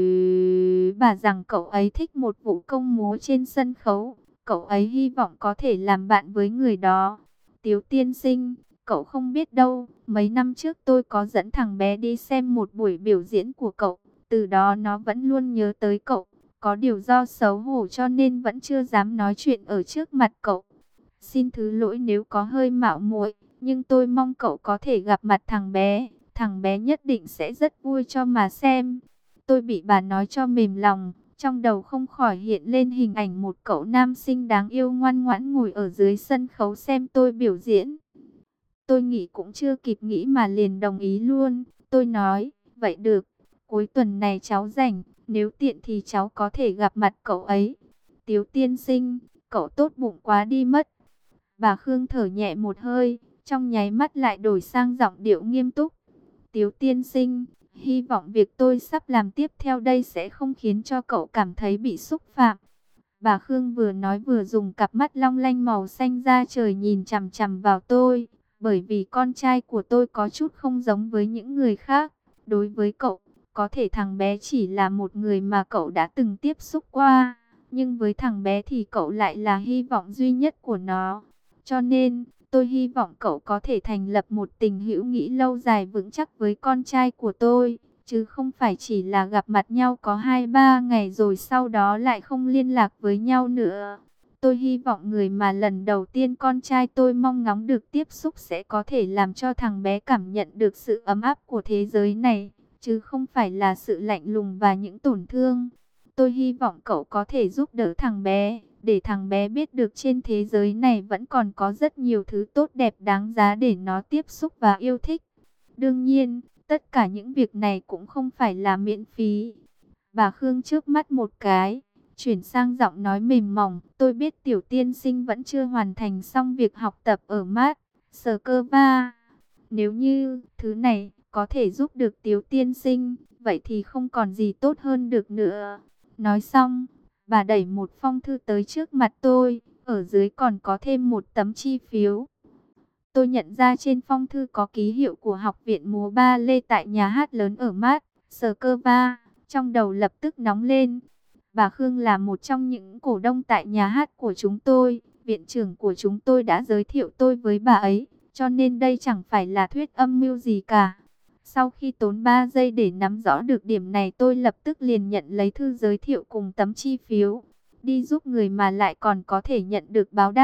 bà rằng cậu ấy thích một vũ công múa trên sân khấu. Cậu ấy hy vọng có thể làm bạn với người đó. Tiếu tiên sinh, cậu không biết đâu, mấy năm trước tôi có dẫn thằng bé đi xem một buổi biểu diễn của cậu. Từ đó nó vẫn luôn nhớ tới cậu. Có điều do xấu hổ cho nên vẫn chưa dám nói chuyện ở trước mặt cậu. Xin thứ lỗi nếu có hơi mạo muội, nhưng tôi mong cậu có thể gặp mặt thằng bé. Thằng bé nhất định sẽ rất vui cho mà xem. Tôi bị bà nói cho mềm lòng. Trong đầu không khỏi hiện lên hình ảnh một cậu nam sinh đáng yêu ngoan ngoãn ngồi ở dưới sân khấu xem tôi biểu diễn. Tôi nghĩ cũng chưa kịp nghĩ mà liền đồng ý luôn. Tôi nói, vậy được, cuối tuần này cháu rảnh, nếu tiện thì cháu có thể gặp mặt cậu ấy. Tiếu tiên sinh, cậu tốt bụng quá đi mất. Bà Khương thở nhẹ một hơi, trong nháy mắt lại đổi sang giọng điệu nghiêm túc. Tiếu tiên sinh, hy vọng việc tôi sắp làm tiếp theo đây sẽ không khiến cho cậu cảm thấy bị xúc phạm. Bà Khương vừa nói vừa dùng cặp mắt long lanh màu xanh da trời nhìn chằm chằm vào tôi. Bởi vì con trai của tôi có chút không giống với những người khác. Đối với cậu, có thể thằng bé chỉ là một người mà cậu đã từng tiếp xúc qua. Nhưng với thằng bé thì cậu lại là hy vọng duy nhất của nó. Cho nên, tôi hy vọng cậu có thể thành lập một tình hữu nghị lâu dài vững chắc với con trai của tôi. Chứ không phải chỉ là gặp mặt nhau có hai ba ngày rồi sau đó lại không liên lạc với nhau nữa. Tôi hy vọng người mà lần đầu tiên con trai tôi mong ngóng được tiếp xúc sẽ có thể làm cho thằng bé cảm nhận được sự ấm áp của thế giới này, chứ không phải là sự lạnh lùng và những tổn thương. Tôi hy vọng cậu có thể giúp đỡ thằng bé, để thằng bé biết được trên thế giới này vẫn còn có rất nhiều thứ tốt đẹp đáng giá để nó tiếp xúc và yêu thích. Đương nhiên, tất cả những việc này cũng không phải là miễn phí. Bà Khương chớp mắt một cái, chuyển sang giọng nói mềm mỏng. Tôi biết tiểu tiên sinh vẫn chưa hoàn thành xong việc học tập ở Mát, Sở Cơ Va. Nếu như thứ này có thể giúp được tiểu tiên sinh, vậy thì không còn gì tốt hơn được nữa. Nói xong, bà đẩy một phong thư tới trước mặt tôi. Ở dưới còn có thêm một tấm chi phiếu. Tôi nhận ra trên phong thư có ký hiệu của Học viện múa ba lê tại nhà hát lớn ở Mát, Sở Cơ Va. Trong đầu lập tức nóng lên. Bà Khương là một trong những cổ đông tại nhà hát của chúng tôi. Viện trưởng của chúng tôi đã giới thiệu tôi với bà ấy. Cho nên đây chẳng phải là thuyết âm mưu gì cả. Sau khi tốn ba giây để nắm rõ được điểm này, tôi lập tức liền nhận lấy thư giới thiệu cùng tấm chi phiếu. Đi giúp người mà lại còn có thể nhận được báo đáp.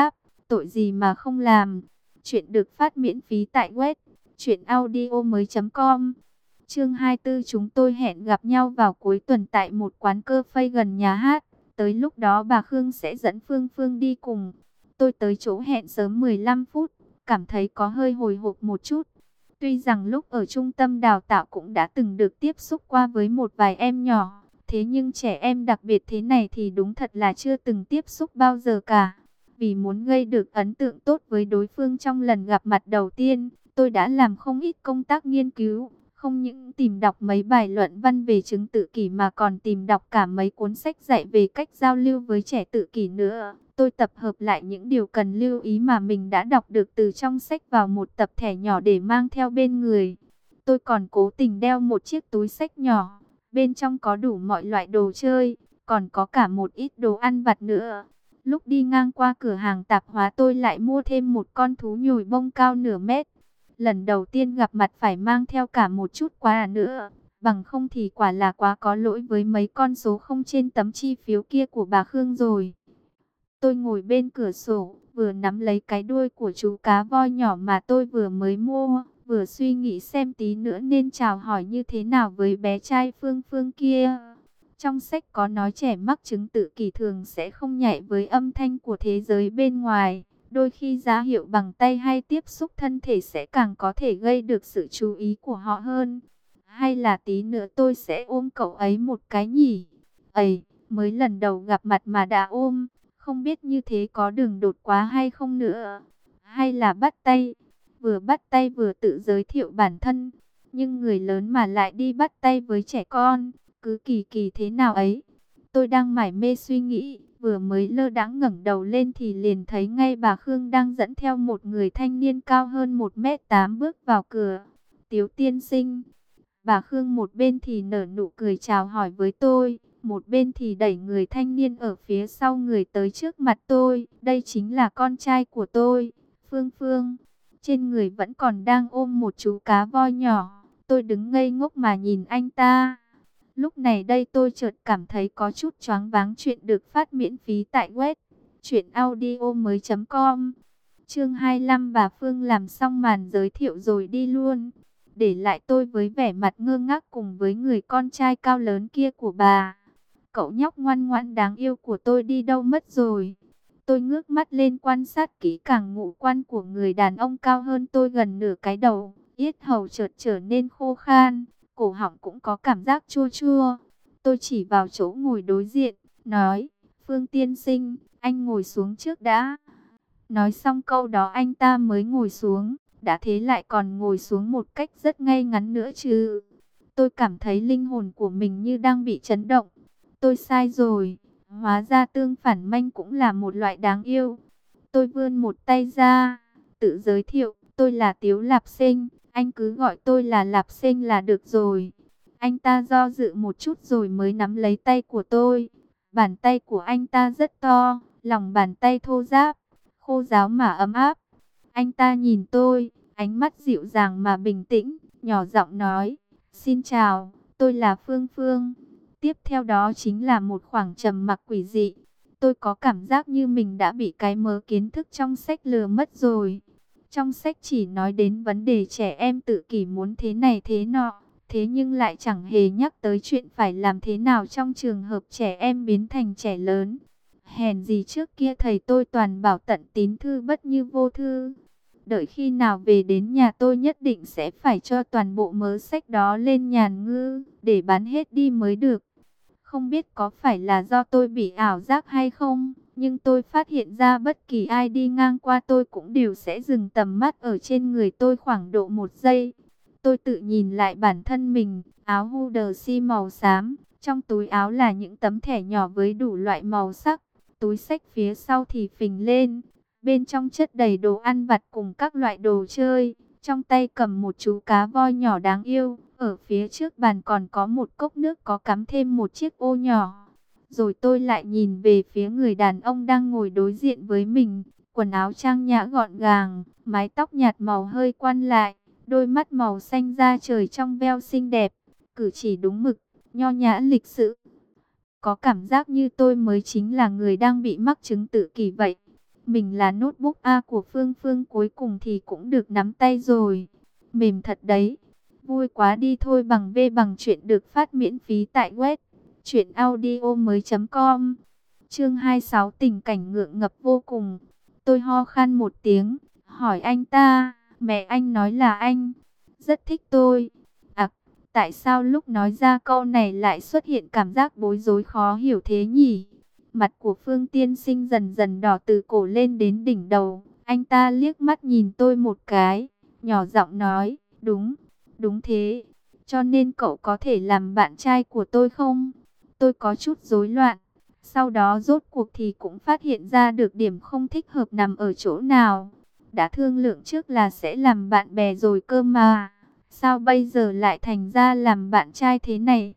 tội gì mà không làm. Chuyện được phát miễn phí tại web truyện audio mới chấm com. Chương hai mươi tư, chúng tôi hẹn gặp nhau vào cuối tuần tại một quán cơ phây gần nhà hát. Tới lúc đó bà Khương sẽ dẫn Phương Phương đi cùng. Tôi tới chỗ hẹn sớm mười lăm phút, cảm thấy có hơi hồi hộp một chút. Tuy rằng lúc ở trung tâm đào tạo cũng đã từng được tiếp xúc qua với một vài em nhỏ, thế nhưng trẻ em đặc biệt thế này thì đúng thật là chưa từng tiếp xúc bao giờ cả. Vì muốn gây được ấn tượng tốt với đối phương trong lần gặp mặt đầu tiên, tôi đã làm không ít công tác nghiên cứu. Không những tìm đọc mấy bài luận văn về chứng tự kỷ mà còn tìm đọc cả mấy cuốn sách dạy về cách giao lưu với trẻ tự kỷ nữa. Tôi tập hợp lại những điều cần lưu ý mà mình đã đọc được từ trong sách vào một tập thẻ nhỏ để mang theo bên người. Tôi còn cố tình đeo một chiếc túi xách nhỏ, bên trong có đủ mọi loại đồ chơi, còn có cả một ít đồ ăn vặt nữa. Lúc đi ngang qua cửa hàng tạp hóa tôi lại mua thêm một con thú nhồi bông cao nửa mét. Lần đầu tiên gặp mặt phải mang theo cả một chút quà nữa, bằng không thì quả là quá có lỗi với mấy con số không trên tấm chi phiếu kia của bà Khương rồi. Tôi ngồi bên cửa sổ, vừa nắm lấy cái đuôi của chú cá voi nhỏ mà tôi vừa mới mua, vừa suy nghĩ xem tí nữa nên chào hỏi như thế nào với bé trai Phương Phương kia. Trong sách có nói trẻ mắc chứng tự kỷ thường sẽ không nhạy với âm thanh của thế giới bên ngoài. Đôi khi ra hiệu bằng tay hay tiếp xúc thân thể sẽ càng có thể gây được sự chú ý của họ hơn. Hay là tí nữa tôi sẽ ôm cậu ấy một cái nhỉ? Ấy, mới lần đầu gặp mặt mà đã ôm, không biết như thế có đường đột quá hay không nữa. Hay là bắt tay, vừa bắt tay vừa tự giới thiệu bản thân. Nhưng người lớn mà lại đi bắt tay với trẻ con, cứ kỳ kỳ thế nào ấy. Tôi đang mải mê suy nghĩ, vừa mới lơ đãng ngẩng đầu lên thì liền thấy ngay bà Khương đang dẫn theo một người thanh niên cao hơn một mét tám bước vào cửa. Tiếu tiên sinh. Bà Khương một bên thì nở nụ cười chào hỏi với tôi, một bên thì đẩy người thanh niên ở phía sau người tới trước mặt tôi. Đây chính là con trai của tôi, Phương Phương. Trên người vẫn còn đang ôm một chú cá voi nhỏ. Tôi đứng ngây ngốc mà nhìn anh ta. Lúc này đây tôi chợt cảm thấy có chút choáng váng. Chuyện được phát miễn phí tại web truyện audio mới chấm com. Chương hai mươi lăm, bà Phương làm xong màn giới thiệu rồi đi luôn, để lại tôi với vẻ mặt ngơ ngác cùng với người con trai cao lớn kia của bà. Cậu nhóc ngoan ngoãn đáng yêu của tôi đi đâu mất rồi? Tôi ngước mắt lên quan sát kỹ càng ngũ quan của người đàn ông cao hơn tôi gần nửa cái đầu. Yết hầu chợt trở nên khô khan, cổ họng cũng có cảm giác chua chua. Tôi chỉ vào chỗ ngồi đối diện, nói, Phương tiên sinh, anh ngồi xuống trước đã. Nói xong câu đó anh ta mới ngồi xuống, đã thế lại còn ngồi xuống một cách rất ngay ngắn nữa chứ. Tôi cảm thấy linh hồn của mình như đang bị chấn động. Tôi sai rồi, hóa ra tương phản manh cũng là một loại đáng yêu. Tôi vươn một tay ra, tự giới thiệu, tôi là Tiếu Lạp Sinh, anh cứ gọi tôi là Lạp Sinh là được rồi. Anh ta do dự một chút rồi mới nắm lấy tay của tôi. Bàn tay của anh ta rất to, lòng bàn tay thô ráp, khô ráo mà ấm áp. Anh ta nhìn tôi, ánh mắt dịu dàng mà bình tĩnh, nhỏ giọng nói, xin chào, tôi là Phương Phương. Tiếp theo đó chính là một khoảng trầm mặc quỷ dị. Tôi có cảm giác như mình đã bị cái mớ kiến thức trong sách lừa mất rồi. Trong sách chỉ nói đến vấn đề trẻ em tự kỷ muốn thế này thế nọ, thế nhưng lại chẳng hề nhắc tới chuyện phải làm thế nào trong trường hợp trẻ em biến thành trẻ lớn. Hèn gì trước kia thầy tôi toàn bảo tận tín thư bất như vô thư. Đợi khi nào về đến nhà tôi nhất định sẽ phải cho toàn bộ mớ sách đó lên nhàn ngư, để bán hết đi mới được. Không biết có phải là do tôi bị ảo giác hay không, nhưng tôi phát hiện ra bất kỳ ai đi ngang qua tôi cũng đều sẽ dừng tầm mắt ở trên người tôi khoảng độ một giây. Tôi tự nhìn lại bản thân mình, áo hoodie màu xám, trong túi áo là những tấm thẻ nhỏ với đủ loại màu sắc. Túi xách phía sau thì phình lên, bên trong chất đầy đồ ăn vặt cùng các loại đồ chơi. Trong tay cầm một chú cá voi nhỏ đáng yêu. Ở phía trước bàn còn có một cốc nước có cắm thêm một chiếc ô nhỏ. Rồi tôi lại nhìn về phía người đàn ông đang ngồi đối diện với mình. Quần áo trang nhã gọn gàng, mái tóc nhạt màu hơi quăn lại, đôi mắt màu xanh da trời trong veo xinh đẹp, cử chỉ đúng mực, nho nhã lịch sự. Có cảm giác như tôi mới chính là người đang bị mắc chứng tự kỷ vậy. Mình là notebook A của Phương Phương, cuối cùng thì cũng được nắm tay rồi. Mềm thật đấy. Vui quá đi thôi. Bằng V bằng chuyện được phát miễn phí tại web truyện audio mới chấm com. Chương hai mươi sáu, tình cảnh ngượng ngập vô cùng. Tôi ho khan một tiếng, hỏi anh ta, mẹ anh nói là anh rất thích tôi. À, tại sao lúc nói ra câu này lại xuất hiện cảm giác bối rối khó hiểu thế nhỉ? Mặt của Phương Tiên Sinh dần dần đỏ từ cổ lên đến đỉnh đầu. Anh ta liếc mắt nhìn tôi một cái, nhỏ giọng nói, đúng, đúng thế. Cho nên cậu có thể làm bạn trai của tôi không? Tôi có chút rối loạn. Sau đó rốt cuộc thì cũng phát hiện ra được điểm không thích hợp nằm ở chỗ nào. Đã thương lượng trước là sẽ làm bạn bè rồi cơ mà. Sao bây giờ lại thành ra làm bạn trai thế này?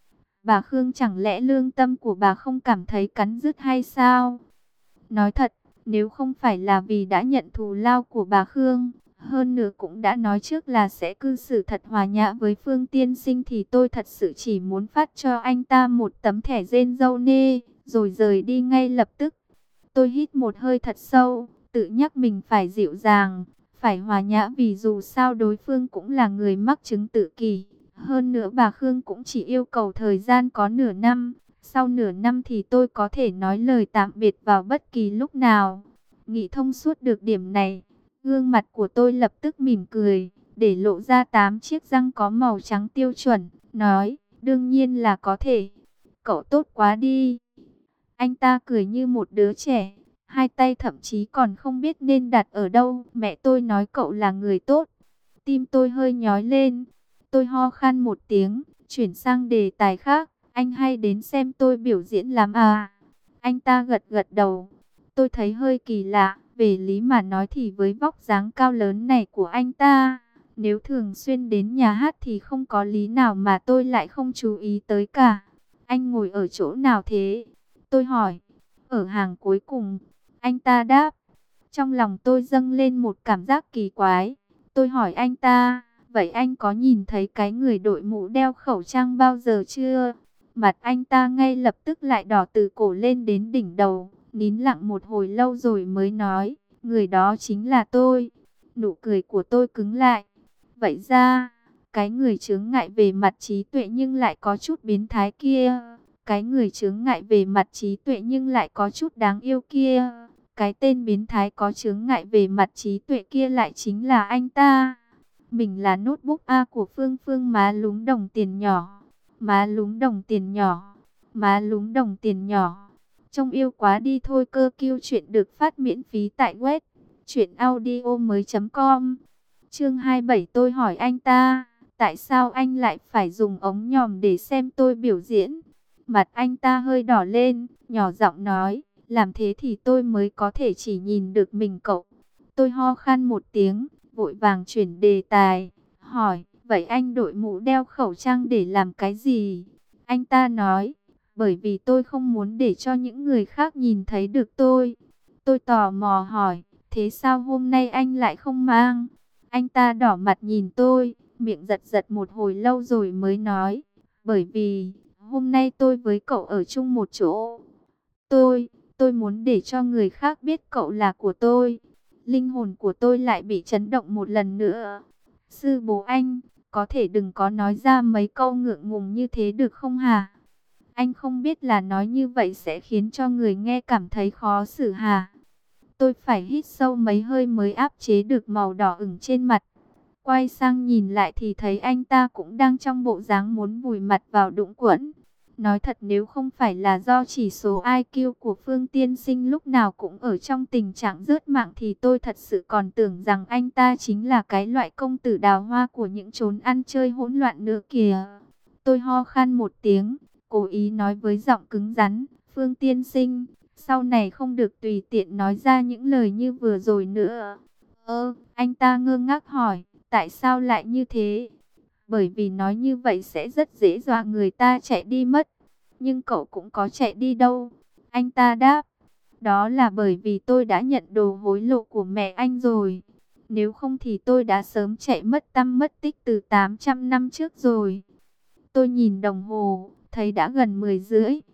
Bà Khương, chẳng lẽ lương tâm của bà không cảm thấy cắn rứt hay sao? Nói thật, nếu không phải là vì đã nhận thù lao của bà Khương, hơn nữa cũng đã nói trước là sẽ cư xử thật hòa nhã với Phương Tiên Sinh, thì tôi thật sự chỉ muốn phát cho anh ta một tấm thẻ rên râu nê, rồi rời đi ngay lập tức. Tôi hít một hơi thật sâu, tự nhắc mình phải dịu dàng, phải hòa nhã, vì dù sao đối phương cũng là người mắc chứng tự kỷ. Hơn nữa bà Khương cũng chỉ yêu cầu thời gian có nửa năm. Sau nửa năm thì tôi có thể nói lời tạm biệt vào bất kỳ lúc nào. Nghĩ thông suốt được điểm này, gương mặt của tôi lập tức mỉm cười, để lộ ra tám chiếc răng có màu trắng tiêu chuẩn, nói, đương nhiên là có thể. Cậu tốt quá đi. Anh ta cười như một đứa trẻ, hai tay thậm chí còn không biết nên đặt ở đâu. Mẹ tôi nói cậu là người tốt. Tim tôi hơi nhói lên. Tôi ho khan một tiếng, chuyển sang đề tài khác. Anh hay đến xem tôi biểu diễn lắm à? Anh ta gật gật đầu. Tôi thấy hơi kỳ lạ. Về lý mà nói thì với vóc dáng cao lớn này của anh ta, nếu thường xuyên đến nhà hát thì không có lý nào mà tôi lại không chú ý tới cả. Anh ngồi ở chỗ nào thế? Tôi hỏi. Ở hàng cuối cùng. Anh ta đáp. Trong lòng tôi dâng lên một cảm giác kỳ quái. Tôi hỏi anh ta, vậy anh có nhìn thấy cái người đội mũ đeo khẩu trang bao giờ chưa? Mặt anh ta ngay lập tức lại đỏ từ cổ lên đến đỉnh đầu, nín lặng một hồi lâu rồi mới nói, người đó chính là tôi. Nụ cười của tôi cứng lại. Vậy ra, cái người chướng ngại về mặt trí tuệ nhưng lại có chút biến thái kia, cái người chướng ngại về mặt trí tuệ nhưng lại có chút đáng yêu kia, cái tên biến thái có chướng ngại về mặt trí tuệ kia lại chính là anh ta. Mình là notebook A của Phương Phương. Má lúm đồng tiền nhỏ, má lúm đồng tiền nhỏ, má lúm đồng tiền nhỏ. Trông yêu quá đi thôi. Cơ Kiêu chuyện được phát miễn phí tại web truyện audio mới chấm com. Chương hai mươi bảy, tôi hỏi anh ta, tại sao anh lại phải dùng ống nhòm để xem tôi biểu diễn? Mặt anh ta hơi đỏ lên, nhỏ giọng nói, làm thế thì tôi mới có thể chỉ nhìn được mình cậu. Tôi ho khan một tiếng, vội vàng chuyển đề tài, hỏi, vậy anh đội mũ đeo khẩu trang để làm cái gì? Anh ta nói, bởi vì tôi không muốn để cho những người khác nhìn thấy được tôi. Tôi tò mò hỏi, thế sao hôm nay anh lại không mang? Anh ta đỏ mặt nhìn tôi, miệng giật giật một hồi lâu rồi mới nói, bởi vì hôm nay tôi với cậu ở chung một chỗ. Tôi, tôi muốn để cho người khác biết cậu là của tôi. Linh hồn của tôi lại bị chấn động một lần nữa. Sư bố anh, có thể đừng có nói ra mấy câu ngượng ngùng như thế được không hả? Anh không biết là nói như vậy sẽ khiến cho người nghe cảm thấy khó xử hả? Tôi phải hít sâu mấy hơi mới áp chế được màu đỏ ửng trên mặt. Quay sang nhìn lại thì thấy anh ta cũng đang trong bộ dáng muốn vùi mặt vào đũng quẫn. Nói thật, nếu không phải là do chỉ số i kiu của Phương Tiên Sinh lúc nào cũng ở trong tình trạng rớt mạng thì tôi thật sự còn tưởng rằng anh ta chính là cái loại công tử đào hoa của những chốn ăn chơi hỗn loạn nữa kìa. Tôi ho khan một tiếng, cố ý nói với giọng cứng rắn, Phương Tiên Sinh, sau này không được tùy tiện nói ra những lời như vừa rồi nữa. Ơ, anh ta ngơ ngác hỏi, tại sao lại như thế? Bởi vì nói như vậy sẽ rất dễ dọa người ta chạy đi mất. Nhưng cậu cũng có chạy đi đâu. Anh ta đáp. Đó là bởi vì tôi đã nhận đồ hối lộ của mẹ anh rồi. Nếu không thì tôi đã sớm chạy mất tăm mất tích từ tám trăm năm trước rồi. Tôi nhìn đồng hồ, thấy đã gần mười rưỡi.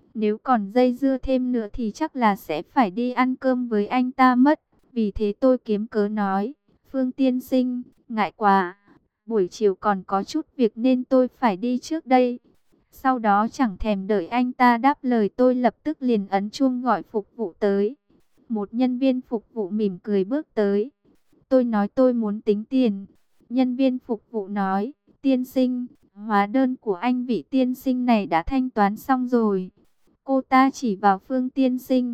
Nếu còn dây dưa thêm nữa thì chắc là sẽ phải đi ăn cơm với anh ta mất. Vì thế tôi kiếm cớ nói, Phương tiên sinh, ngại quá, buổi chiều còn có chút việc nên tôi phải đi trước đây. Sau đó chẳng thèm đợi anh ta đáp lời, tôi lập tức liền ấn chuông gọi phục vụ tới. Một nhân viên phục vụ mỉm cười bước tới. Tôi nói tôi muốn tính tiền. Nhân viên phục vụ nói, tiên sinh, hóa đơn của anh vị tiên sinh này đã thanh toán xong rồi. Cô ta chỉ vào Phương tiên sinh.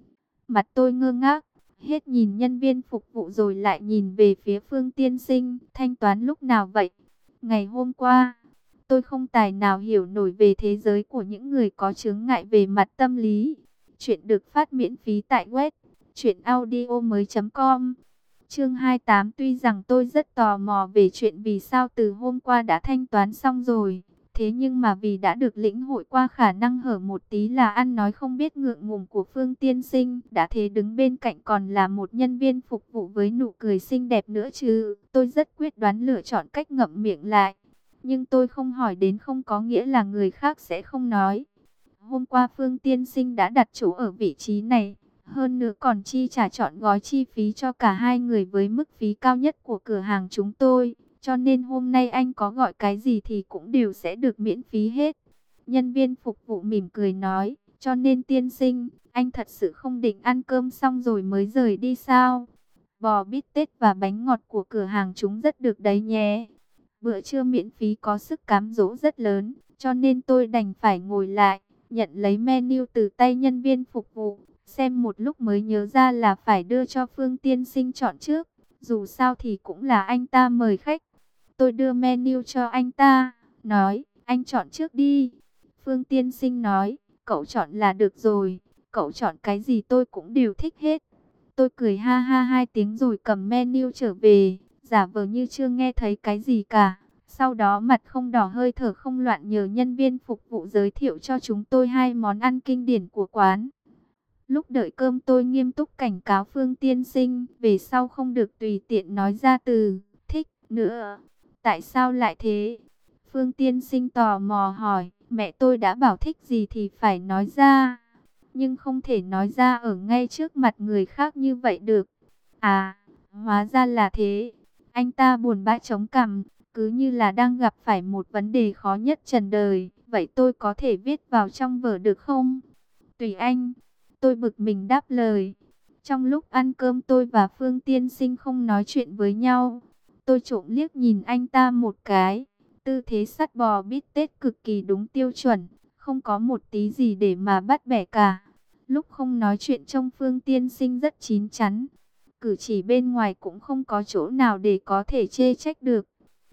Mặt tôi ngơ ngác, hết nhìn nhân viên phục vụ rồi lại nhìn về phía Phương tiên sinh. Thanh toán lúc nào vậy? Ngày hôm qua. Tôi không tài nào hiểu nổi về thế giới của những người có chướng ngại về mặt tâm lý. Chuyện được phát miễn phí tại web truyện audio mới chấm com. Chương hai mươi tám. Tuy rằng tôi rất tò mò về chuyện vì sao từ hôm qua đã thanh toán xong rồi, thế nhưng mà vì đã được lĩnh hội qua khả năng hở một tí là ăn nói không biết ngượng ngùng của Phương tiên sinh, đã thế đứng bên cạnh còn là một nhân viên phục vụ với nụ cười xinh đẹp nữa chứ, tôi rất quyết đoán lựa chọn cách ngậm miệng lại. Nhưng tôi không hỏi đến không có nghĩa là người khác sẽ không nói. Hôm qua Phương tiên sinh đã đặt chỗ ở vị trí này, hơn nữa còn chi trả trọn gói chi phí cho cả hai người với mức phí cao nhất của cửa hàng chúng tôi. Cho nên hôm nay anh có gọi cái gì thì cũng đều sẽ được miễn phí hết. Nhân viên phục vụ mỉm cười nói, cho nên tiên sinh, anh thật sự không định ăn cơm xong rồi mới rời đi sao? Bò bít tết và bánh ngọt của cửa hàng chúng rất được đấy nhé. Bữa trưa miễn phí có sức cám dỗ rất lớn, cho nên tôi đành phải ngồi lại, nhận lấy menu từ tay nhân viên phục vụ. Xem một lúc mới nhớ ra là phải đưa cho Phương tiên sinh chọn trước, dù sao thì cũng là anh ta mời khách. Tôi đưa menu cho anh ta, nói, anh chọn trước đi. Phương tiên sinh nói, cậu chọn là được rồi, cậu chọn cái gì tôi cũng đều thích hết. Tôi cười ha ha hai tiếng rồi cầm menu trở về, giả vờ như chưa nghe thấy cái gì cả. Sau đó mặt không đỏ hơi thở không loạn nhờ nhân viên phục vụ giới thiệu cho chúng tôi hai món ăn kinh điển của quán. Lúc đợi cơm tôi nghiêm túc cảnh cáo Phương tiên sinh, về sau không được tùy tiện nói ra từ thích nữa. Tại sao lại thế? Phương tiên sinh tò mò hỏi, mẹ tôi đã bảo thích gì thì phải nói ra, nhưng không thể nói ra ở ngay trước mặt người khác như vậy được. À, hóa ra là thế. Anh ta buồn bã chống cằm, cứ như là đang gặp phải một vấn đề khó nhất trần đời. Vậy tôi có thể viết vào trong vở được không? Tùy anh. Tôi bực mình đáp lời. Trong lúc ăn cơm tôi và Phương tiên sinh không nói chuyện với nhau. Tôi trộm liếc nhìn anh ta một cái. Tư thế sắt bò bít tết cực kỳ đúng tiêu chuẩn, không có một tí gì để mà bắt bẻ cả. Lúc không nói chuyện trông Phương tiên sinh rất chín chắn. Cử chỉ bên ngoài cũng không có chỗ nào để có thể chê trách được.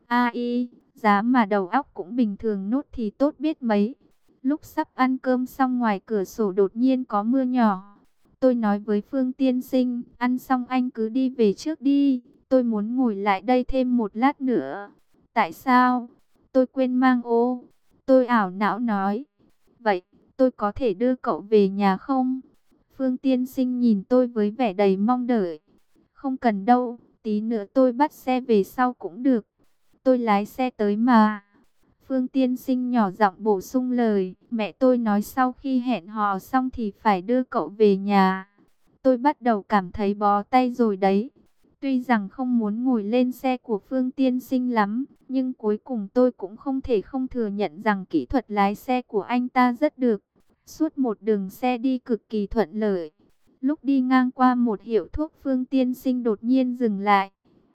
Ai, giá mà đầu óc cũng bình thường nốt thì tốt biết mấy. Lúc sắp ăn cơm xong ngoài cửa sổ đột nhiên có mưa nhỏ. Tôi nói với Phương tiên sinh, ăn xong anh cứ đi về trước đi. Tôi muốn ngồi lại đây thêm một lát nữa. Tại sao? Tôi quên mang ô. Tôi ảo não nói. Vậy, tôi có thể đưa cậu về nhà không? Phương tiên sinh nhìn tôi với vẻ đầy mong đợi. Không cần đâu, tí nữa tôi bắt xe về sau cũng được. Tôi lái xe tới mà. Phương tiên sinh nhỏ giọng bổ sung lời. Mẹ tôi nói sau khi hẹn hò xong thì phải đưa cậu về nhà. Tôi bắt đầu cảm thấy bó tay rồi đấy. Tuy rằng không muốn ngồi lên xe của Phương tiên sinh lắm, nhưng cuối cùng tôi cũng không thể không thừa nhận rằng kỹ thuật lái xe của anh ta rất được. Suốt một đường xe đi cực kỳ thuận lợi. Lúc đi ngang qua một hiệu thuốc Phương tiên sinh đột nhiên dừng lại.